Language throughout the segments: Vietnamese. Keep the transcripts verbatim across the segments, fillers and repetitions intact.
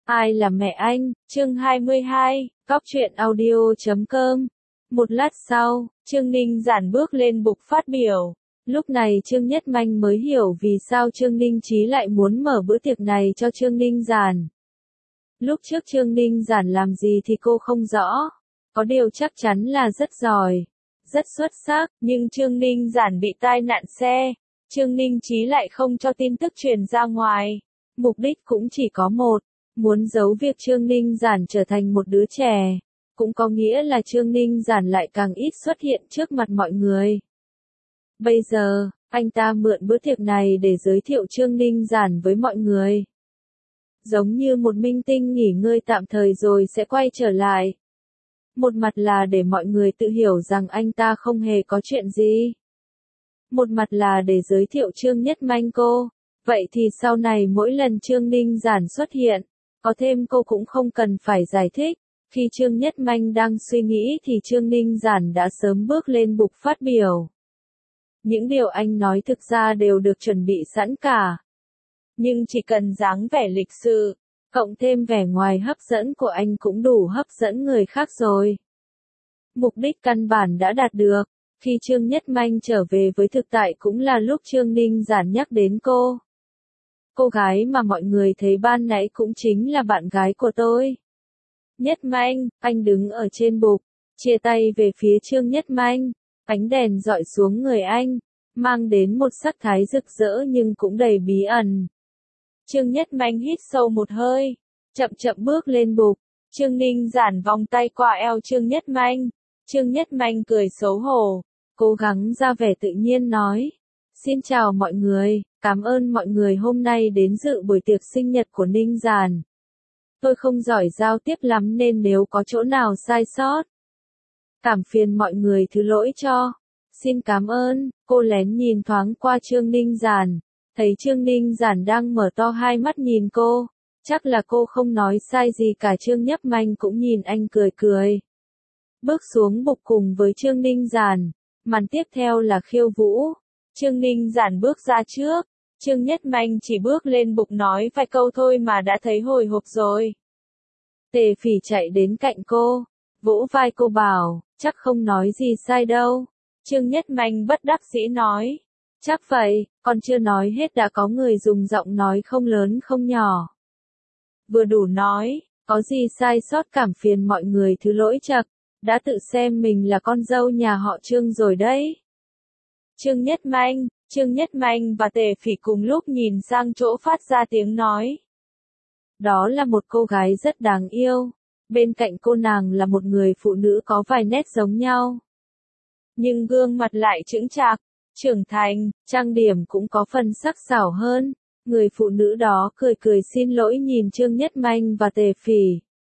Ai là mẹ anh? Chương hai mươi hai, Cóc truyện audio chấm com. Một lát sau, Trương Ninh Giản bước lên bục phát biểu. Lúc này Trương Nhất Manh mới hiểu vì sao Trương Ninh Chí lại muốn mở bữa tiệc này cho Trương Ninh Giản. Lúc trước Trương Ninh Giản làm gì thì cô không rõ. Có điều chắc chắn là rất giỏi, rất xuất sắc, nhưng Trương Ninh Giản bị tai nạn xe. Trương Ninh Chí lại không cho tin tức truyền ra ngoài. Mục đích cũng chỉ có một, muốn giấu việc Trương Ninh Giản trở thành một đứa trẻ. Cũng có nghĩa là Trương Ninh Giản lại càng ít xuất hiện trước mặt mọi người. Bây giờ, anh ta mượn bữa tiệc này để giới thiệu Trương Ninh Giản với mọi người. Giống như một minh tinh nghỉ ngơi tạm thời rồi sẽ quay trở lại. Một mặt là để mọi người tự hiểu rằng anh ta không hề có chuyện gì. Một mặt là để giới thiệu Trương Nhất Manh cô. Vậy thì sau này mỗi lần Trương Ninh Giản xuất hiện, có thêm cô cũng không cần phải giải thích. Khi Trương Nhất Manh đang suy nghĩ thì Trương Ninh Giản đã sớm bước lên bục phát biểu. Những điều anh nói thực ra đều được chuẩn bị sẵn cả. Nhưng chỉ cần dáng vẻ lịch sự, cộng thêm vẻ ngoài hấp dẫn của anh cũng đủ hấp dẫn người khác rồi. Mục đích căn bản đã đạt được. Khi Trương Nhất Manh trở về với thực tại cũng là lúc Trương Ninh Giản nhắc đến cô. Cô gái mà mọi người thấy ban nãy cũng chính là bạn gái của tôi. Nhất Manh, anh đứng ở trên bục, chia tay về phía Trương Nhất Manh, ánh đèn dọi xuống người anh, mang đến một sắc thái rực rỡ nhưng cũng đầy bí ẩn. Trương Nhất Manh hít sâu một hơi, chậm chậm bước lên bục, Trương Ninh Giản vòng tay qua eo Trương Nhất Manh, Trương Nhất Manh cười xấu hổ, cố gắng ra vẻ tự nhiên nói, xin chào mọi người, cảm ơn mọi người hôm nay đến dự buổi tiệc sinh nhật của Ninh Giản. Tôi không giỏi giao tiếp lắm nên nếu có chỗ nào sai sót, cảm phiền mọi người thứ lỗi cho. Xin cảm ơn. Cô lén nhìn thoáng qua Trương Ninh Giản, thấy Trương Ninh Giản đang mở to hai mắt nhìn cô, chắc là cô không nói sai gì cả. Trương Nhất Manh cũng nhìn anh cười cười. Bước xuống bục cùng với Trương Ninh Giản, màn tiếp theo là khiêu vũ. Trương Ninh Giản bước ra trước, Trương Nhất Manh chỉ bước lên bục nói vài câu thôi mà đã thấy hồi hộp rồi. Tề Phỉ chạy đến cạnh cô, vỗ vai cô bảo, chắc không nói gì sai đâu. Trương Nhất Manh bất đắc dĩ nói, chắc vậy, còn chưa nói hết đã có người dùng giọng nói không lớn không nhỏ. Vừa đủ nói, có gì sai sót cảm phiền mọi người thứ lỗi chậc, đã tự xem mình là con dâu nhà họ Trương rồi đấy. Trương Nhất Manh, Trương Nhất Manh và Tề Phỉ cùng lúc nhìn sang chỗ phát ra tiếng nói. Đó là một cô gái rất đáng yêu, bên cạnh cô nàng là một người phụ nữ có vài nét giống nhau. Nhưng gương mặt lại chững chạc, trưởng thành, trang điểm cũng có phần sắc sảo hơn. Người phụ nữ đó cười cười xin lỗi nhìn Trương Nhất Manh và Tề Phỉ.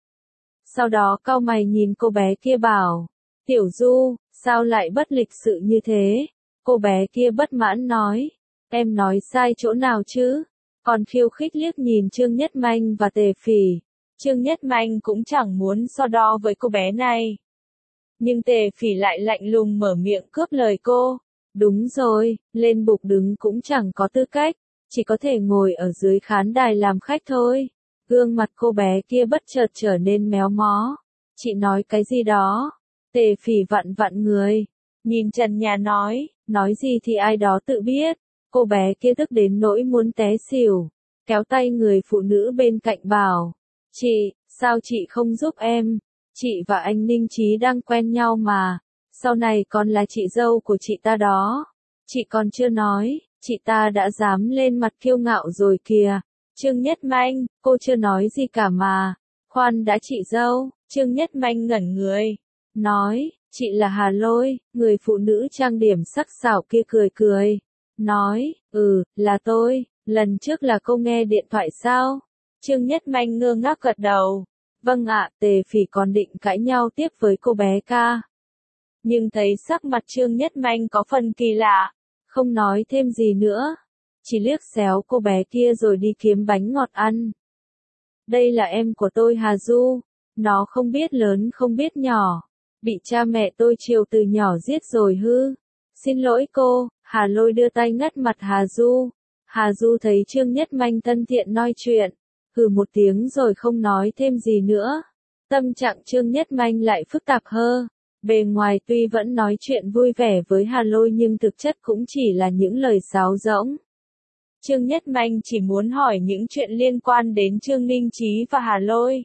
Sau đó cau mày nhìn cô bé kia bảo, Tiểu Du, sao lại bất lịch sự như thế? Cô bé kia bất mãn nói, em nói sai chỗ nào chứ? Còn khiêu khích liếc nhìn Trương Nhất Manh và Tề Phỉ. Trương Nhất Manh cũng chẳng muốn so đo với cô bé này. Nhưng Tề Phỉ lại lạnh lùng mở miệng cướp lời cô. Đúng rồi, lên bục đứng cũng chẳng có tư cách, chỉ có thể ngồi ở dưới khán đài làm khách thôi. Gương mặt cô bé kia bất chợt trở nên méo mó. Chị nói cái gì đó? Tề Phỉ vặn vặn người, nhìn trần nhà nói, nói gì thì ai đó tự biết. Cô bé kia tức đến nỗi muốn té xỉu, kéo tay người phụ nữ bên cạnh bảo, chị, sao chị không giúp em? Chị và anh Ninh Chí đang quen nhau mà, sau này còn là chị dâu của chị ta đó. Chị còn chưa nói, chị ta đã dám lên mặt kiêu ngạo rồi kìa. Trương Nhất Manh, cô chưa nói gì cả mà. Khoan đã chị dâu. Trương Nhất Manh ngẩn người, nói, chị là Hà Lôi. Người phụ nữ trang điểm sắc sảo kia cười cười, nói, ừ, là tôi, lần trước là cô nghe điện thoại sao? Trương Nhất Manh ngơ ngác gật đầu. Vâng ạ. Tề Phỉ còn định cãi nhau tiếp với cô bé ca. Nhưng thấy sắc mặt Trương Nhất Manh có phần kỳ lạ, không nói thêm gì nữa, chỉ liếc xéo cô bé kia rồi đi kiếm bánh ngọt ăn. Đây là em của tôi Hà Du, nó không biết lớn không biết nhỏ, bị cha mẹ tôi chiều từ nhỏ giết rồi hư. Xin lỗi cô. Hà Lôi đưa tay ngắt mặt Hà Du. Hà Du thấy Trương Nhất Manh thân thiện nói chuyện, hừ một tiếng rồi không nói thêm gì nữa. Tâm trạng Trương Nhất Manh lại phức tạp hơn. Bề ngoài tuy vẫn nói chuyện vui vẻ với Hà Lôi nhưng thực chất cũng chỉ là những lời sáo rỗng. Trương Nhất Manh chỉ muốn hỏi những chuyện liên quan đến Trương Ninh Chí và Hà Lôi.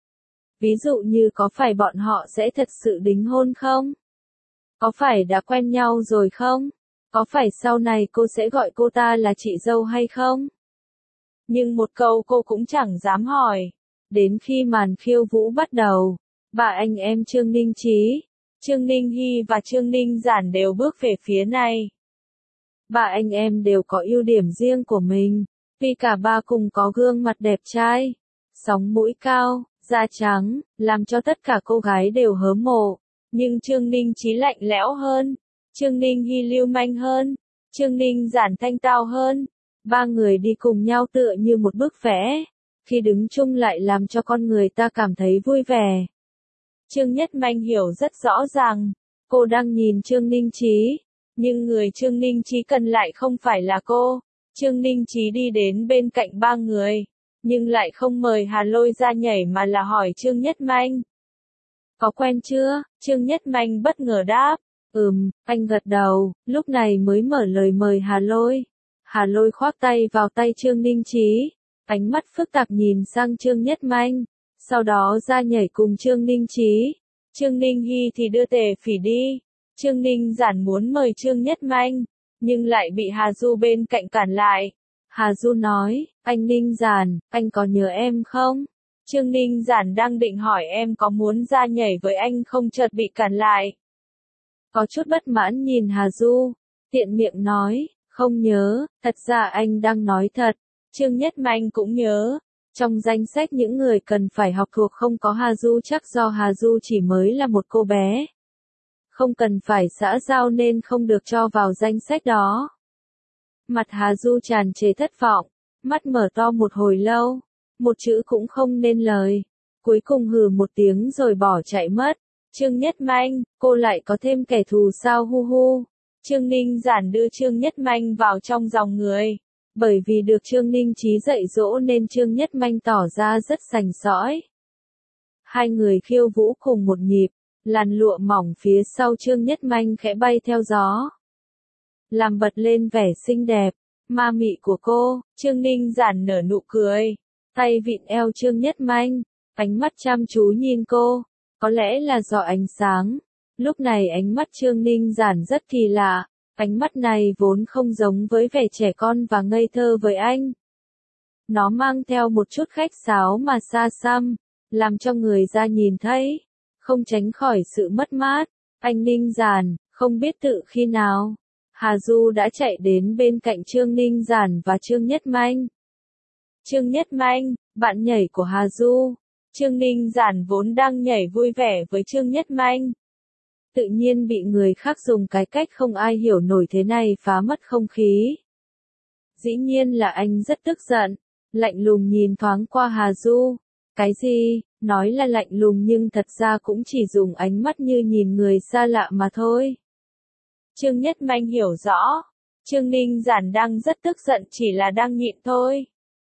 Ví dụ như có phải bọn họ sẽ thật sự đính hôn không? Có phải đã quen nhau rồi không? Có phải sau này cô sẽ gọi cô ta là chị dâu hay không? Nhưng một câu cô cũng chẳng dám hỏi. Đến khi màn khiêu vũ bắt đầu, ba anh em Trương Ninh Chí, Trương Ninh Hy và Trương Ninh Giản đều bước về phía này. Ba anh em đều có ưu điểm riêng của mình, vì cả ba cùng có gương mặt đẹp trai, sóng mũi cao, da trắng, làm cho tất cả cô gái đều hớm mộ. Nhưng Trương Ninh Chí lạnh lẽo hơn, Trương Ninh Hy lưu manh hơn, Trương Ninh Giản thanh tao hơn. Ba người đi cùng nhau tựa như một bức vẽ, khi đứng chung lại làm cho con người ta cảm thấy vui vẻ. Trương Nhất Manh hiểu rất rõ ràng, cô đang nhìn Trương Ninh Chí, nhưng người Trương Ninh Chí cần lại không phải là cô. Trương Ninh Chí đi đến bên cạnh ba người, nhưng lại không mời Hà Lôi ra nhảy mà là hỏi Trương Nhất Manh. Có quen chưa? Trương Nhất Manh bất ngờ đáp. Ừm, anh gật đầu, lúc này mới mở lời mời Hà Lôi. Hà Lôi khoác tay vào tay Trương Ninh Chí, ánh mắt phức tạp nhìn sang Trương Nhất Manh, sau đó ra nhảy cùng Trương Ninh Chí. Trương Ninh Hy thì đưa Tề Phỉ đi. Trương Ninh Giản muốn mời Trương Nhất Manh, nhưng lại bị Hà Du bên cạnh cản lại. Hà Du nói, anh Ninh Giản, anh có nhớ em không? Trương Ninh Giản đang định hỏi em có muốn ra nhảy với anh không chợt bị cản lại. Có chút bất mãn nhìn Hà Du, tiện miệng nói, không nhớ, thật ra anh đang nói thật. Trương Nhất Manh cũng nhớ, trong danh sách những người cần phải học thuộc không có Hà Du chắc do Hà Du chỉ mới là một cô bé. Không cần phải xã giao nên không được cho vào danh sách đó. Mặt Hà Du tràn trề thất vọng, mắt mở to một hồi lâu, một chữ cũng không nên lời, cuối cùng hừ một tiếng rồi bỏ chạy mất. Trương Nhất Manh, cô lại có thêm kẻ thù sao hu hu. Trương Ninh Giản đưa Trương Nhất Manh vào trong dòng người. Bởi vì được Trương Ninh Chí dạy dỗ nên Trương Nhất Manh tỏ ra rất sành sỏi. Hai người khiêu vũ cùng một nhịp, làn lụa mỏng phía sau Trương Nhất Manh khẽ bay theo gió, làm bật lên vẻ xinh đẹp, ma mị của cô. Trương Ninh Giản nở nụ cười, tay vịn eo Trương Nhất Manh, ánh mắt chăm chú nhìn cô, có lẽ là do ánh sáng. Lúc này ánh mắt Trương Ninh Giản rất kỳ lạ, ánh mắt này vốn không giống với vẻ trẻ con và ngây thơ với anh. Nó mang theo một chút khách sáo mà xa xăm, làm cho người ra nhìn thấy, không tránh khỏi sự mất mát. Anh Ninh Giản, không biết tự khi nào, Hà Du đã chạy đến bên cạnh Trương Ninh Giản và Trương Nhất Manh. Trương Nhất Manh, bạn nhảy của Hà Du. Trương Ninh Giản vốn đang nhảy vui vẻ với Trương Nhất Manh, tự nhiên bị người khác dùng cái cách không ai hiểu nổi thế này phá mất không khí. Dĩ nhiên là anh rất tức giận, lạnh lùng nhìn thoáng qua Hà Du. Cái gì, nói là lạnh lùng nhưng thật ra cũng chỉ dùng ánh mắt như nhìn người xa lạ mà thôi. Trương Nhất Manh hiểu rõ, Trương Ninh Giản đang rất tức giận chỉ là đang nhịn thôi.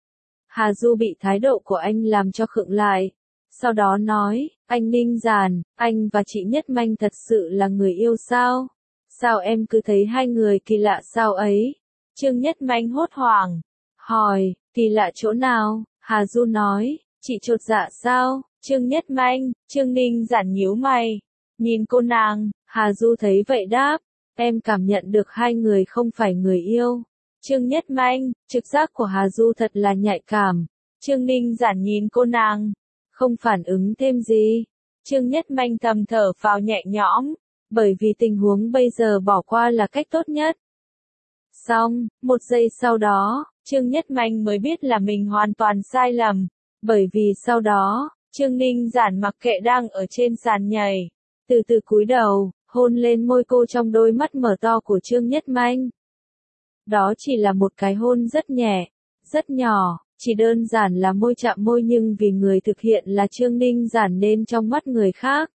Hà Du bị thái độ của anh làm cho khựng lại. Sau đó nói, anh Ninh Giản, anh và chị Nhất Manh thật sự là người yêu sao? Sao em cứ thấy hai người kỳ lạ sao ấy? Trương Nhất Manh hốt hoảng, hỏi, kỳ lạ chỗ nào? Hà Du nói, chị chột dạ sao? Trương Nhất Manh, Trương Ninh Giản nhíu mày, nhìn cô nàng. Hà Du thấy vậy đáp, em cảm nhận được hai người không phải người yêu. Trương Nhất Manh, trực giác của Hà Du thật là nhạy cảm. Trương Ninh Giản nhìn cô nàng, không phản ứng thêm gì. Trương Nhất Manh thầm thở phào nhẹ nhõm, bởi vì tình huống bây giờ bỏ qua là cách tốt nhất. Xong, một giây sau đó, Trương Nhất Manh mới biết là mình hoàn toàn sai lầm, bởi vì sau đó, Trương Ninh Giản mặc kệ đang ở trên sàn nhảy, từ từ cúi đầu, hôn lên môi cô trong đôi mắt mở to của Trương Nhất Manh. Đó chỉ là một cái hôn rất nhẹ, rất nhỏ, chỉ đơn giản là môi chạm môi nhưng vì người thực hiện là Trương Ninh Giản nên trong mắt người khác.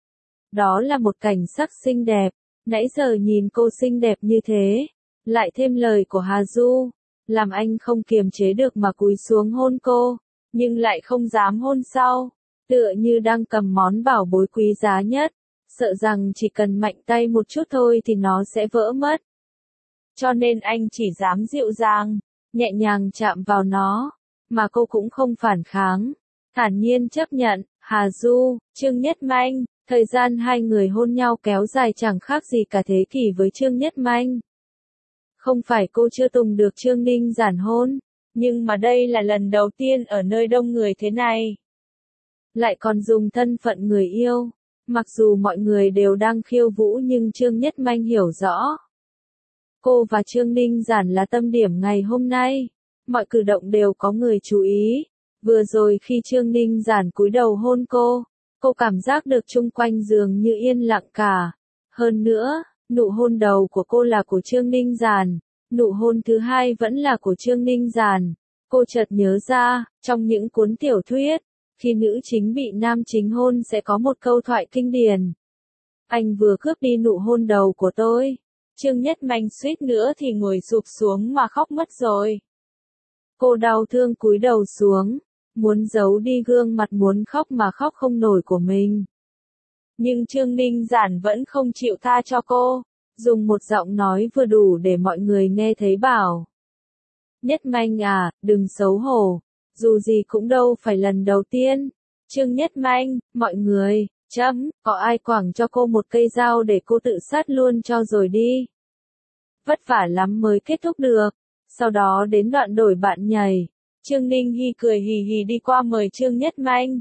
Đó là một cảnh sắc xinh đẹp, nãy giờ nhìn cô xinh đẹp như thế, lại thêm lời của Hà Du, làm anh không kiềm chế được mà cúi xuống hôn cô. nhưng lại không dám hôn sau, tựa như đang cầm món bảo bối quý giá nhất, sợ rằng chỉ cần mạnh tay một chút thôi thì nó sẽ vỡ mất. Cho nên anh chỉ dám dịu dàng, nhẹ nhàng chạm vào nó, mà cô cũng không phản kháng, thản nhiên chấp nhận. Hà Du, Trương Nhất Manh, thời gian hai người hôn nhau kéo dài chẳng khác gì cả thế kỷ với Trương Nhất Manh. Không phải cô chưa từng được Trương Ninh Giản hôn, nhưng mà đây là lần đầu tiên ở nơi đông người thế này. Lại còn dùng thân phận người yêu, mặc dù mọi người đều đang khiêu vũ nhưng Trương Nhất Manh hiểu rõ. Cô và Trương Ninh Giản là tâm điểm ngày hôm nay, mọi cử động đều có người chú ý. Vừa rồi khi Trương Ninh Giản cúi đầu hôn cô, cô cảm giác được chung quanh dường như yên lặng cả. Hơn nữa, nụ hôn đầu của cô là của Trương Ninh Giản, nụ hôn thứ hai vẫn là của Trương Ninh Giản. Cô chợt nhớ ra, trong những cuốn tiểu thuyết, khi nữ chính bị nam chính hôn sẽ có một câu thoại kinh điển. Anh vừa cướp đi nụ hôn đầu của tôi. Trương Nhất Manh suýt nữa thì ngồi sụp xuống mà khóc mất rồi. Cô đau thương cúi đầu xuống, muốn giấu đi gương mặt muốn khóc mà khóc không nổi của mình. Nhưng Trương Ninh Giản vẫn không chịu tha cho cô, dùng một giọng nói vừa đủ để mọi người nghe thấy bảo. Nhất Manh à, đừng xấu hổ, dù gì cũng đâu phải lần đầu tiên. Trương Nhất Manh, mọi người, chấm, có ai quẳng cho cô một cây dao để cô tự sát luôn cho rồi đi. Vất vả lắm mới kết thúc được. Sau đó đến đoạn đổi bạn nhảy, Trương Ninh Hy cười hì hì đi qua mời Trương Nhất Manh.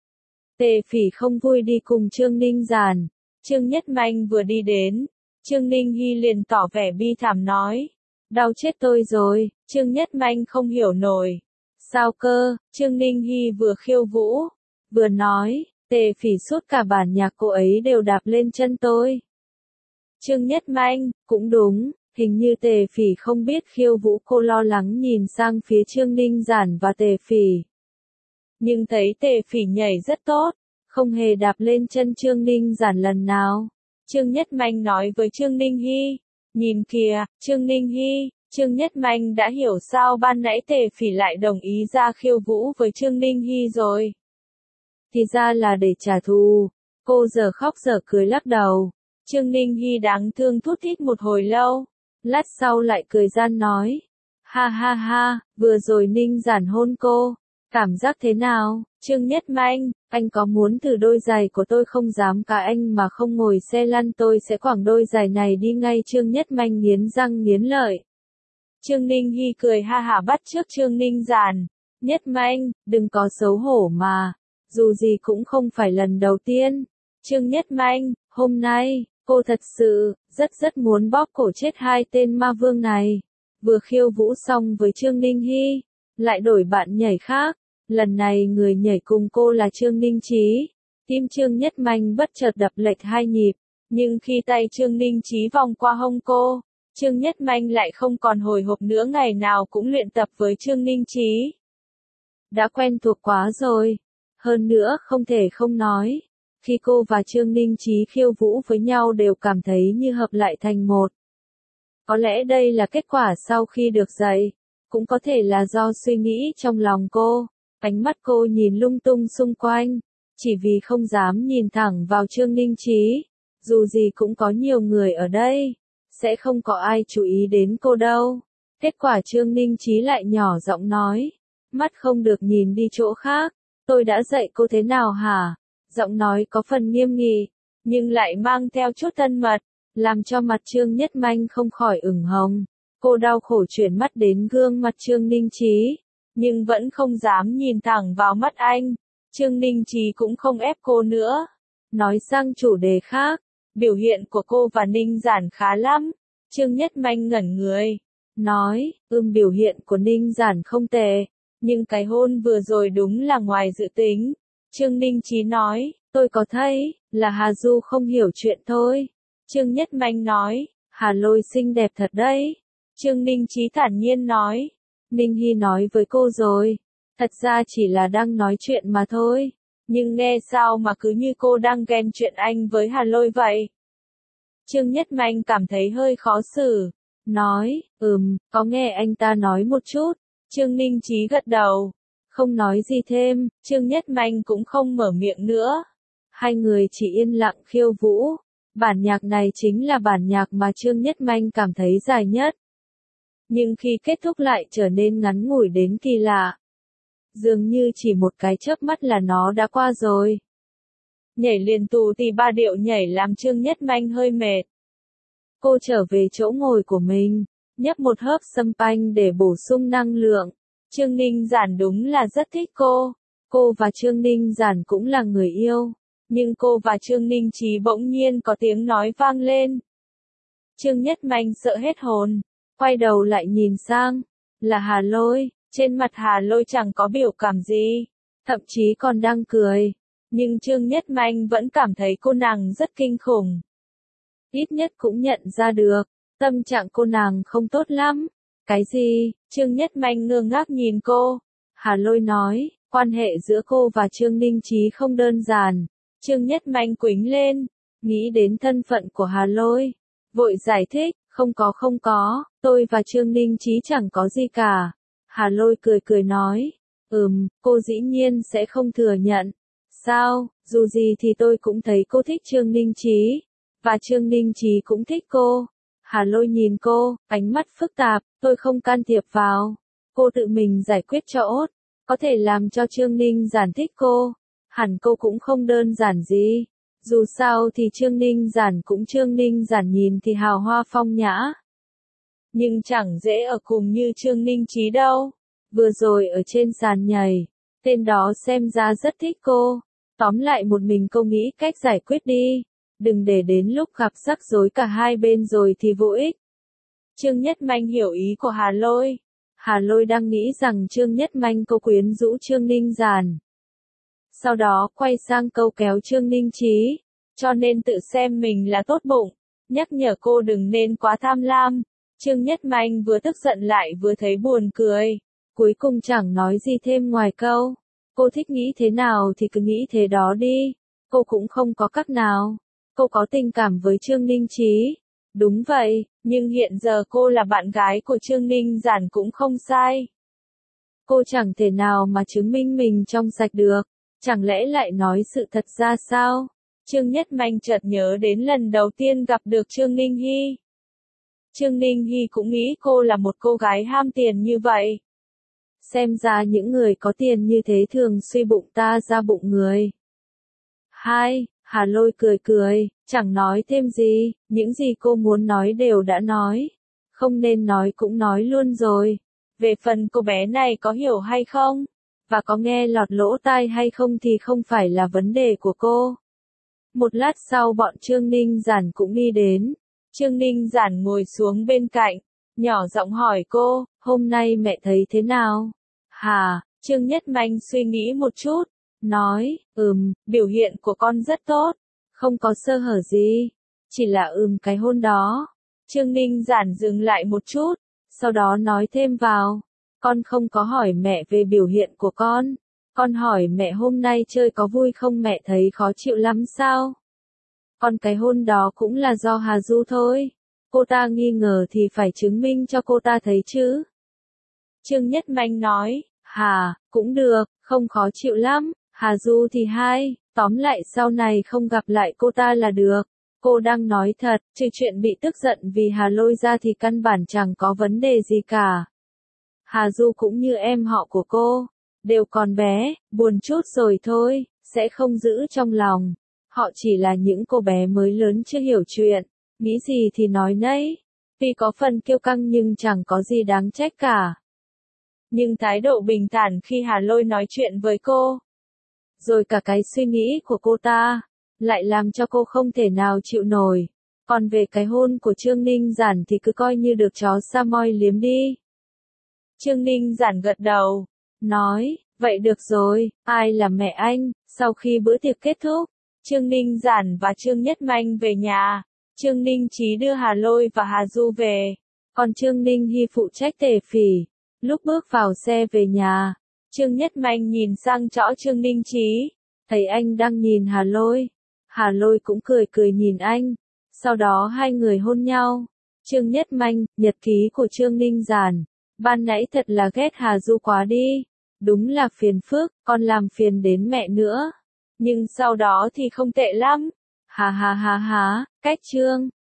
Tề Phỉ không vui đi cùng Trương Ninh Giản. Trương Nhất Manh vừa đi đến, Trương Ninh Hy liền tỏ vẻ bi thảm nói. Đau chết tôi rồi. Trương Nhất Manh không hiểu nổi. Sao cơ? Trương Ninh Hy vừa khiêu vũ, vừa nói, Tề Phỉ suốt cả bản nhạc cô ấy đều đạp lên chân tôi. Trương Nhất Manh, cũng đúng, hình như Tề Phỉ không biết khiêu vũ. Cô lo lắng nhìn sang phía Trương Ninh Giản và Tề Phỉ. Nhưng thấy Tề Phỉ nhảy rất tốt, không hề đạp lên chân Trương Ninh Giản lần nào. Trương Nhất Manh nói với Trương Ninh Hy, nhìn kìa, Trương Ninh Hy. Trương Nhất Manh đã hiểu sao ban nãy Tề Phỉ lại đồng ý ra khiêu vũ với Trương Ninh Hy rồi. Thì ra là để trả thù. Cô giờ khóc giờ cười lắc đầu. Trương Ninh Hy đáng thương thút thít một hồi lâu. Lát sau lại cười gian nói. Ha ha ha, vừa rồi Ninh Giản hôn cô. Cảm giác thế nào? Trương Nhất Manh, anh có muốn thử đôi giày của tôi không? Dám cả anh mà không ngồi xe lăn tôi sẽ quẳng đôi giày này đi ngay. Trương Nhất Manh nghiến răng nghiến lợi. Trương Ninh Hy cười ha hả bắt chước Trương Ninh Giản. Nhất Manh, đừng có xấu hổ mà. Dù gì cũng không phải lần đầu tiên. Trương Nhất Manh, hôm nay, cô thật sự, rất rất muốn bóp cổ chết hai tên ma vương này. Vừa khiêu vũ xong với Trương Ninh Hy, lại đổi bạn nhảy khác. Lần này người nhảy cùng cô là Trương Ninh Chí. Tim Trương Nhất Manh bất chợt đập lệch hai nhịp. Nhưng khi tay Trương Ninh Chí vòng qua hông cô, Trương Nhất Manh lại không còn hồi hộp nữa, ngày nào cũng luyện tập với Trương Ninh Chí. Đã quen thuộc quá rồi. Hơn nữa không thể không nói, khi cô và Trương Ninh Chí khiêu vũ với nhau đều cảm thấy như hợp lại thành một. Có lẽ đây là kết quả sau khi được dạy, cũng có thể là do suy nghĩ trong lòng cô. Ánh mắt cô nhìn lung tung xung quanh, chỉ vì không dám nhìn thẳng vào Trương Ninh Chí. Dù gì cũng có nhiều người ở đây, sẽ không có ai chú ý đến cô đâu. Kết quả Trương Ninh Chí lại nhỏ giọng nói, mắt không được nhìn đi chỗ khác. Tôi đã dạy cô thế nào hả? Giọng nói có phần nghiêm nghị, nhưng lại mang theo chút thân mật, làm cho mặt Trương Nhất Manh không khỏi ửng hồng. Cô đau khổ chuyển mắt đến gương mặt Trương Ninh Chí, nhưng vẫn không dám nhìn thẳng vào mắt anh. Trương Ninh Chí cũng không ép cô nữa. Nói sang chủ đề khác, biểu hiện của cô và Ninh Giản khá lắm. Trương Nhất Manh ngẩn người, nói, ưm biểu hiện của Ninh Giản không tệ, nhưng cái hôn vừa rồi đúng là ngoài dự tính. Trương Ninh Chí nói, tôi có thấy, là Hà Du không hiểu chuyện thôi. Trương Nhất Manh nói, Hà Lôi xinh đẹp thật đấy. Trương Ninh Chí thản nhiên nói, Ninh Hy nói với cô rồi, thật ra chỉ là đang nói chuyện mà thôi, nhưng nghe sao mà cứ như cô đang ghen chuyện anh với Hà Lôi vậy. Trương Nhất Manh cảm thấy hơi khó xử, nói, ừm, có nghe anh ta nói một chút. Trương Ninh Chí gật đầu, Không nói gì thêm, Trương Nhất Manh cũng không mở miệng nữa. Hai người chỉ yên lặng khiêu vũ. Bản nhạc này chính là bản nhạc mà Trương Nhất Manh cảm thấy dài nhất. Nhưng khi kết thúc lại trở nên ngắn ngủi đến kỳ lạ. Dường như chỉ một cái chớp mắt là nó đã qua rồi. Nhảy liền tù tì ba điệu nhảy làm Trương Nhất Manh hơi mệt. Cô trở về chỗ ngồi của mình, nhấp một hớp sâm panh để bổ sung năng lượng. Trương Ninh Giản đúng là rất thích cô. Cô và Trương Ninh Giản cũng là người yêu. Nhưng cô và Trương Ninh Chí bỗng nhiên có tiếng nói vang lên. Trương Nhất Manh sợ hết hồn, quay đầu lại nhìn sang. Là Hà Lôi, trên mặt Hà Lôi chẳng có biểu cảm gì, thậm chí còn đang cười. Nhưng Trương Nhất Manh vẫn cảm thấy cô nàng rất kinh khủng. Ít nhất cũng nhận ra được, tâm trạng cô nàng không tốt lắm. Cái gì? Trương Nhất Manh ngơ ngác nhìn cô. Hà Lôi nói, quan hệ giữa cô và Trương Ninh Chí không đơn giản. Trương Nhất Manh quĩnh lên, nghĩ đến thân phận của Hà Lôi. Vội giải thích, không có không có, tôi và Trương Ninh Chí chẳng có gì cả. Hà Lôi cười cười nói, ừm, cô dĩ nhiên sẽ không thừa nhận. Sao, dù gì thì tôi cũng thấy cô thích Trương Ninh Chí. Và Trương Ninh Chí cũng thích cô. Hà Lôi nhìn cô, ánh mắt phức tạp, tôi không can thiệp vào. Cô tự mình giải quyết cho ốt, có thể làm cho Trương Ninh Giản thích cô. Hẳn cô cũng không đơn giản gì. Dù sao thì Trương Ninh Giản cũng Trương Ninh Giản nhìn thì hào hoa phong nhã. Nhưng chẳng dễ ở cùng như Trương Ninh Chí đâu. Vừa rồi ở trên sàn nhảy, tên đó xem ra rất thích cô. Tóm lại một mình cô nghĩ cách giải quyết đi. Đừng để đến lúc gặp rắc rối cả hai bên rồi thì vô ích. Trương Nhất Manh hiểu ý của Hà Lôi. Hà Lôi đang nghĩ rằng Trương Nhất Manh câu quyến rũ Trương Ninh Giản. Sau đó quay sang câu kéo Trương Ninh Chí. Cho nên tự xem mình là tốt bụng. Nhắc nhở cô đừng nên quá tham lam. Trương Nhất Manh vừa tức giận lại vừa thấy buồn cười. Cuối cùng chẳng nói gì thêm ngoài câu. Cô thích nghĩ thế nào thì cứ nghĩ thế đó đi. Cô cũng không có cách nào. Cô có tình cảm với Trương Ninh Chí. Đúng vậy, nhưng hiện giờ cô là bạn gái của Trương Ninh Giản cũng không sai. Cô chẳng thể nào mà chứng minh mình trong sạch được. Chẳng lẽ lại nói sự thật ra sao? Trương Nhất Manh chợt nhớ đến lần đầu tiên gặp được Trương Ninh Hy. Trương Ninh Hy cũng nghĩ cô là một cô gái ham tiền như vậy. Xem ra những người có tiền như thế thường suy bụng ta ra bụng người. Hai, Hà Lôi cười cười, chẳng nói thêm gì, những gì cô muốn nói đều đã nói. Không nên nói cũng nói luôn rồi. Về phần cô bé này có hiểu hay không, và có nghe lọt lỗ tai hay không thì không phải là vấn đề của cô. Một lát sau bọn Trương Ninh Giản cũng đi đến. Trương Ninh Giản ngồi xuống bên cạnh, nhỏ giọng hỏi cô, hôm nay mẹ thấy thế nào? Hà, Trương Nhất Manh suy nghĩ một chút, nói, ừm, biểu hiện của con rất tốt, không có sơ hở gì, chỉ là ừm cái hôn đó. Trương Ninh Giản dừng lại một chút, sau đó nói thêm vào, con không có hỏi mẹ về biểu hiện của con, con hỏi mẹ hôm nay chơi có vui không, mẹ thấy khó chịu lắm sao? Còn cái hôn đó cũng là do Hà Du thôi, cô ta nghi ngờ thì phải chứng minh cho cô ta thấy chứ. Trương Nhất Manh nói, Hà, cũng được, không khó chịu lắm, Hà Du thì hai, tóm lại sau này không gặp lại cô ta là được. Cô đang nói thật, trừ chuyện bị tức giận vì Hà Lôi ra thì căn bản chẳng có vấn đề gì cả. Hà Du cũng như em họ của cô, đều còn bé, buồn chút rồi thôi, sẽ không giữ trong lòng. Họ chỉ là những cô bé mới lớn chưa hiểu chuyện, nghĩ gì thì nói nấy. Tuy có phần kiêu căng nhưng chẳng có gì đáng trách cả. Nhưng thái độ bình thản khi Hà Lôi nói chuyện với cô, rồi cả cái suy nghĩ của cô ta, lại làm cho cô không thể nào chịu nổi. Còn về cái hôn của Trương Ninh Giản thì cứ coi như được chó sa moi liếm đi. Trương Ninh Giản gật đầu, nói, vậy được rồi, ai là mẹ anh? Sau khi bữa tiệc kết thúc, Trương Ninh Giản và Trương Nhất Manh về nhà. Trương Ninh Chí đưa Hà Lôi và Hà Du về, còn Trương Ninh Hy phụ trách tề phỉ. Lúc bước vào xe về nhà, Trương Nhất Manh nhìn sang chỗ Trương Ninh Chí, thấy anh đang nhìn Hà Lôi. Hà Lôi cũng cười cười nhìn anh, sau đó hai người hôn nhau. Trương Nhất Manh, nhật ký của Trương Ninh Giản, ban nãy thật là ghét Hà Du quá đi. đúng là phiền phức, còn làm phiền đến mẹ nữa. Nhưng sau đó thì không tệ lắm. Ha ha ha ha, cách Trương